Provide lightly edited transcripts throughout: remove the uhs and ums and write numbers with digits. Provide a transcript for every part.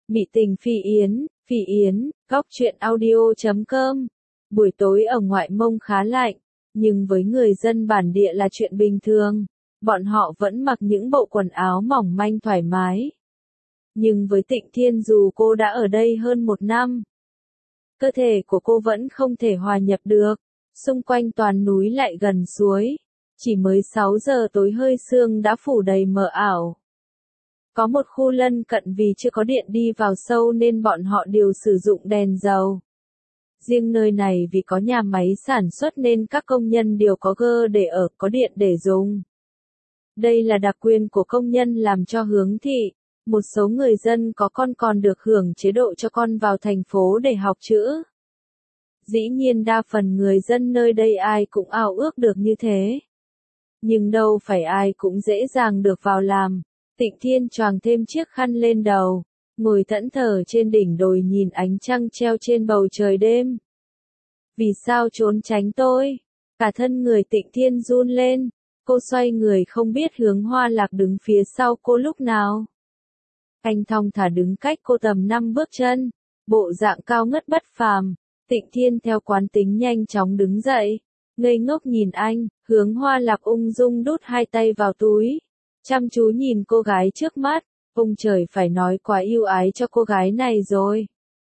Mị tình Phi Yến, góc truyện audio.com. Buổi tối ở ngoại Mông khá lạnh, nhưng với người dân bản địa là chuyện bình thường. Bọn họ vẫn mặc những bộ quần áo mỏng manh thoải mái. Nhưng với Tịnh Thiên, dù cô đã ở đây hơn 1 năm, cơ thể của cô vẫn không thể hòa nhập được. Xung quanh toàn núi lại gần suối. Chỉ mới 6 giờ tối hơi sương đã phủ đầy mờ ảo. Có một khu lân cận vì chưa có điện đi vào sâu nên bọn họ đều sử dụng đèn dầu. Riêng nơi này vì có nhà máy sản xuất nên các công nhân đều có gơ để ở, có điện để dùng. Đây là đặc quyền của công nhân làm cho Hướng thị. Một số người dân có con còn được hưởng chế độ cho con vào thành phố để học chữ. Dĩ nhiên đa phần người dân nơi đây ai cũng ao ước được như thế. Nhưng đâu phải ai cũng dễ dàng được vào làm. Tịnh Thiên choàng thêm chiếc khăn lên đầu, ngồi thẫn thờ trên đỉnh đồi nhìn ánh trăng treo trên bầu trời đêm. Vì sao trốn tránh tôi? Cả thân người Tịnh Thiên run lên, cô xoay người không biết Hướng Hoa Lạc đứng phía sau cô lúc nào. Anh thong thả đứng cách cô tầm 5 bước chân, bộ dạng cao ngất bất phàm. Tịnh Thiên theo quán tính nhanh chóng đứng dậy, ngây ngốc nhìn anh. Hướng Hoa Lạc ung dung đút 2 tay vào túi, chăm chú nhìn cô gái trước mắt. Ông trời, phải nói quá yêu ái cho cô gái này rồi.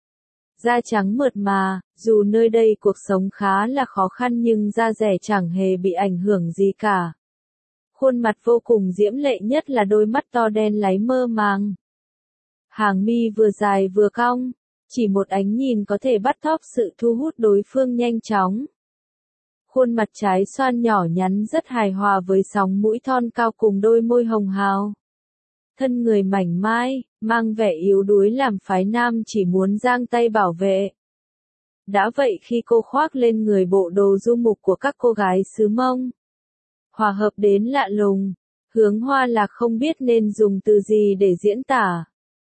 Da trắng mượt mà, dù nơi đây cuộc sống khá là khó khăn nhưng da dẻ chẳng hề bị ảnh hưởng gì cả. Khuôn mặt vô cùng diễm lệ, nhất là đôi mắt to đen láy mơ màng. Hàng mi vừa dài vừa cong, chỉ một ánh nhìn có thể bắt thóp sự thu hút đối phương nhanh chóng. Khuôn mặt trái xoan nhỏ nhắn rất hài hòa với sóng mũi thon cao cùng đôi môi hồng hào. Thân người mảnh mai, mang vẻ yếu đuối làm phái nam chỉ muốn giang tay bảo vệ. Đã vậy khi cô khoác lên người bộ đồ du mục của các cô gái xứ Mông, hòa hợp đến lạ lùng, Hướng Hoa Lạc không biết nên dùng từ gì để diễn tả.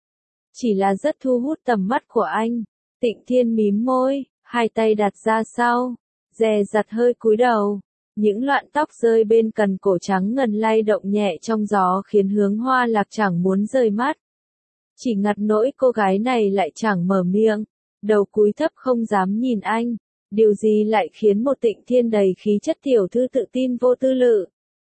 Chỉ là rất thu hút tầm mắt của anh. Tịnh Thiên mím môi, 2 tay đặt ra sau, dè dặt hơi cúi đầu. Những loạn tóc rơi bên cần cổ trắng ngần lay động nhẹ trong gió khiến Hướng Hoa Lạc chẳng muốn rời mắt. Chỉ ngặt nỗi cô gái này lại chẳng mở miệng, đầu cúi thấp không dám nhìn anh. Điều gì lại khiến một Tịnh Thiên đầy khí chất tiểu thư tự tin vô tư lự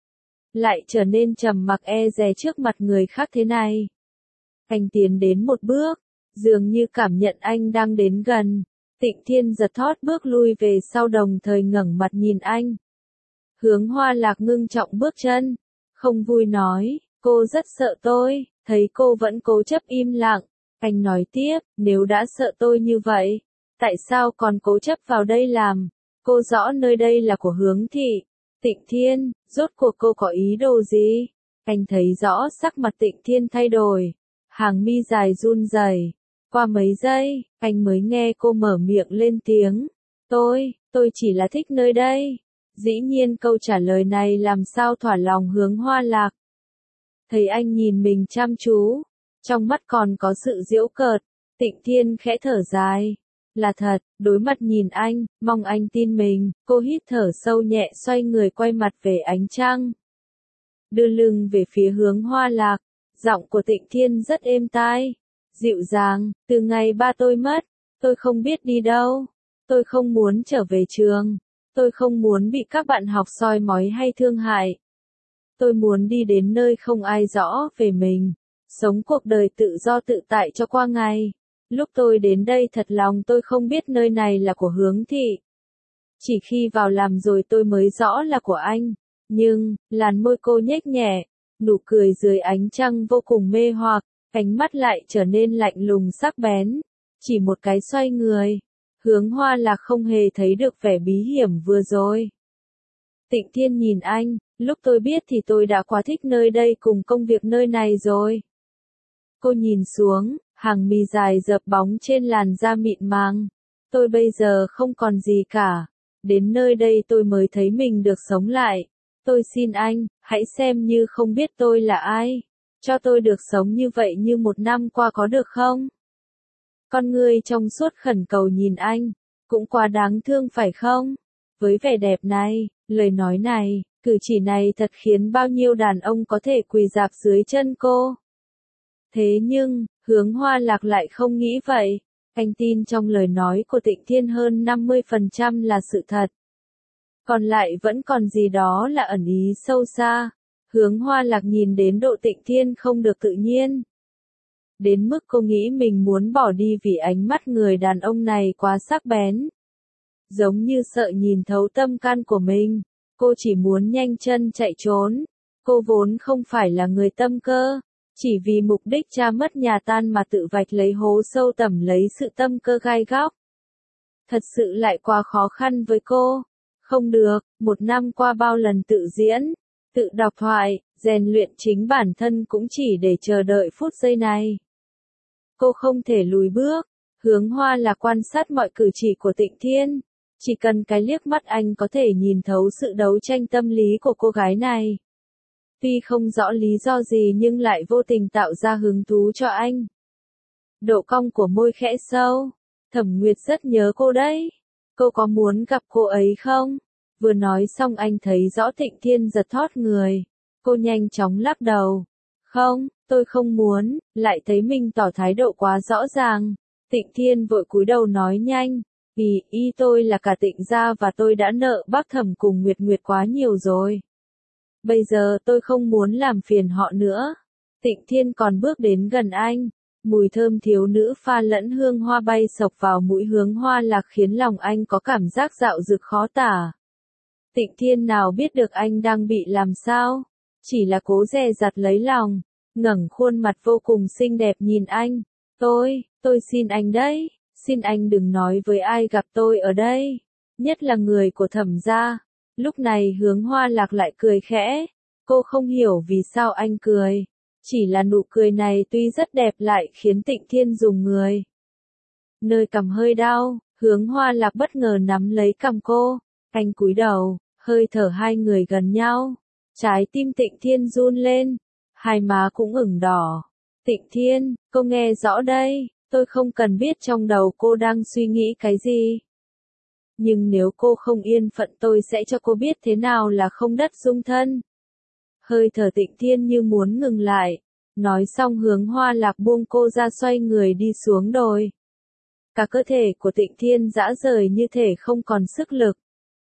lại trở nên trầm mặc e dè trước mặt người khác thế này? Anh tiến đến một bước, dường như cảm nhận anh đang đến gần. Tịnh Thiên giật thót bước lui về sau, đồng thời ngẩng mặt nhìn anh. Hướng Hoa Lạc ngưng trọng bước chân, không vui nói, cô rất sợ tôi. Thấy cô vẫn cố chấp im lặng, anh nói tiếp, nếu đã sợ tôi như vậy, tại sao còn cố chấp vào đây làm? Cô rõ nơi đây là của Hướng thị. Tịnh Thiên, rốt cuộc cô có ý đồ gì? Anh thấy rõ sắc mặt Tịnh Thiên thay đổi, hàng mi dài run rẩy. Qua mấy giây, anh mới nghe cô mở miệng lên tiếng, tôi chỉ là thích nơi đây. Dĩ nhiên câu trả lời này làm sao thỏa lòng Hướng Hoa Lạc. Thấy anh nhìn mình chăm chú, trong mắt còn có sự giễu cợt, Tịnh Thiên khẽ thở dài. Là thật, đối mặt nhìn anh, mong anh tin mình. Cô hít thở sâu nhẹ, xoay người quay mặt về ánh trăng, đưa lưng về phía Hướng Hoa Lạc. Giọng của Tịnh Thiên rất êm tai, dịu dàng. Từ ngày ba tôi mất, tôi không biết đi đâu. Tôi không muốn trở về trường. Tôi không muốn bị các bạn học soi mói hay thương hại. Tôi muốn đi đến nơi không ai rõ về mình, sống cuộc đời tự do tự tại cho qua ngày. Lúc tôi đến đây thật lòng tôi không biết nơi này là của Hướng thị. Chỉ khi vào làm rồi tôi mới rõ là của anh. Nhưng, làn môi cô nhếch nhẹ, nụ cười dưới ánh trăng vô cùng mê hoặc, ánh mắt lại trở nên lạnh lùng sắc bén. Chỉ một cái xoay người, Hướng Hoa Lạc không hề thấy được vẻ bí hiểm vừa rồi. Tịnh Thiên nhìn anh, lúc tôi biết thì tôi đã quá thích nơi đây cùng công việc nơi này rồi. Cô nhìn xuống, hàng mi dài dợp bóng trên làn da mịn màng. Tôi bây giờ không còn gì cả. Đến nơi đây tôi mới thấy mình được sống lại. Tôi xin anh, hãy xem như không biết tôi là ai. Cho tôi được sống như vậy như 1 năm qua có được không? Con người trong suốt khẩn cầu nhìn anh. Cũng quá đáng thương phải không? Với vẻ đẹp này, lời nói này, cử chỉ này thật khiến bao nhiêu đàn ông có thể quỳ rạp dưới chân cô. Thế nhưng, Hướng Hoa Lạc lại không nghĩ vậy. Anh tin trong lời nói của Tịnh Thiên hơn 50% là sự thật. Còn lại vẫn còn gì đó là ẩn ý sâu xa. Hướng Hoa Lạc nhìn đến độ Tịnh Thiên không được tự nhiên. Đến mức cô nghĩ mình muốn bỏ đi vì ánh mắt người đàn ông này quá sắc bén. Giống như sợ nhìn thấu tâm can của mình. Cô chỉ muốn nhanh chân chạy trốn. Cô vốn không phải là người tâm cơ. Chỉ vì mục đích cha mất nhà tan mà tự vạch lấy hố sâu tẩm lấy sự tâm cơ gai góc. Thật sự lại quá khó khăn với cô. Không được, 1 năm qua bao lần tự diễn, tự đọc thoại, rèn luyện chính bản thân cũng chỉ để chờ đợi phút giây này. Cô không thể lùi bước. Hướng Hoa là quan sát mọi cử chỉ của Tịnh Thiên. Chỉ cần cái liếc mắt anh có thể nhìn thấu sự đấu tranh tâm lý của cô gái này. Tuy không rõ lý do gì nhưng lại vô tình tạo ra hứng thú cho anh. Độ cong của môi khẽ sâu. Thẩm Nguyệt rất nhớ cô đấy. Cô có muốn gặp cô ấy không? Vừa nói xong anh thấy rõ Tịnh Thiên giật thót người. Cô nhanh chóng lắc đầu. Không, tôi không muốn, lại thấy mình tỏ thái độ quá rõ ràng. Tịnh Thiên vội cúi đầu nói nhanh. Ý tôi là cả Tịnh gia và tôi đã nợ bác Thẩm cùng Nguyệt Nguyệt quá nhiều rồi. Bây giờ tôi không muốn làm phiền họ nữa. Tịnh Thiên còn bước đến gần anh. Mùi thơm thiếu nữ pha lẫn hương hoa bay sộc vào mũi Hướng Hoa Lạc khiến lòng anh có cảm giác dạo dực khó tả. Tịnh Thiên nào biết được anh đang bị làm sao. Chỉ là cố dè dặt lấy lòng. Ngẩng khuôn mặt vô cùng xinh đẹp nhìn anh. Tôi xin anh đấy. Xin anh đừng nói với ai gặp tôi ở đây. Nhất là người của Thẩm gia. Lúc này Hướng Hoa Lạc lại cười khẽ. Cô không hiểu vì sao anh cười. Chỉ là nụ cười này tuy rất đẹp lại khiến Tịnh Thiên rùng người. Nơi cằm hơi đau, Hướng Hoa Lạc bất ngờ nắm lấy cằm cô. Anh cúi đầu, hơi thở hai người gần nhau. Trái tim Tịnh Thiên run lên. Hai má cũng ửng đỏ. Tịnh Thiên, cô nghe rõ đây. Tôi không cần biết trong đầu cô đang suy nghĩ cái gì. Nhưng nếu cô không yên phận tôi sẽ cho cô biết thế nào là không đất dung thân. Hơi thở Tịnh Thiên như muốn ngừng lại. Nói xong Hướng Hoa Lạc buông cô ra xoay người đi xuống đồi. Cả cơ thể của Tịnh Thiên rã rời như thể không còn sức lực.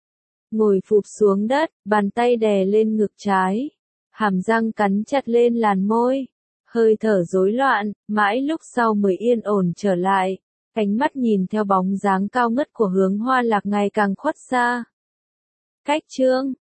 Ngồi phụp xuống đất, bàn tay đè lên ngực trái. Hàm răng cắn chặt lên làn môi. Hơi thở rối loạn, mãi lúc sau mới yên ổn trở lại. Ánh mắt nhìn theo bóng dáng cao ngất của Hướng Hoa Lạc ngày càng khuất xa. Cách chương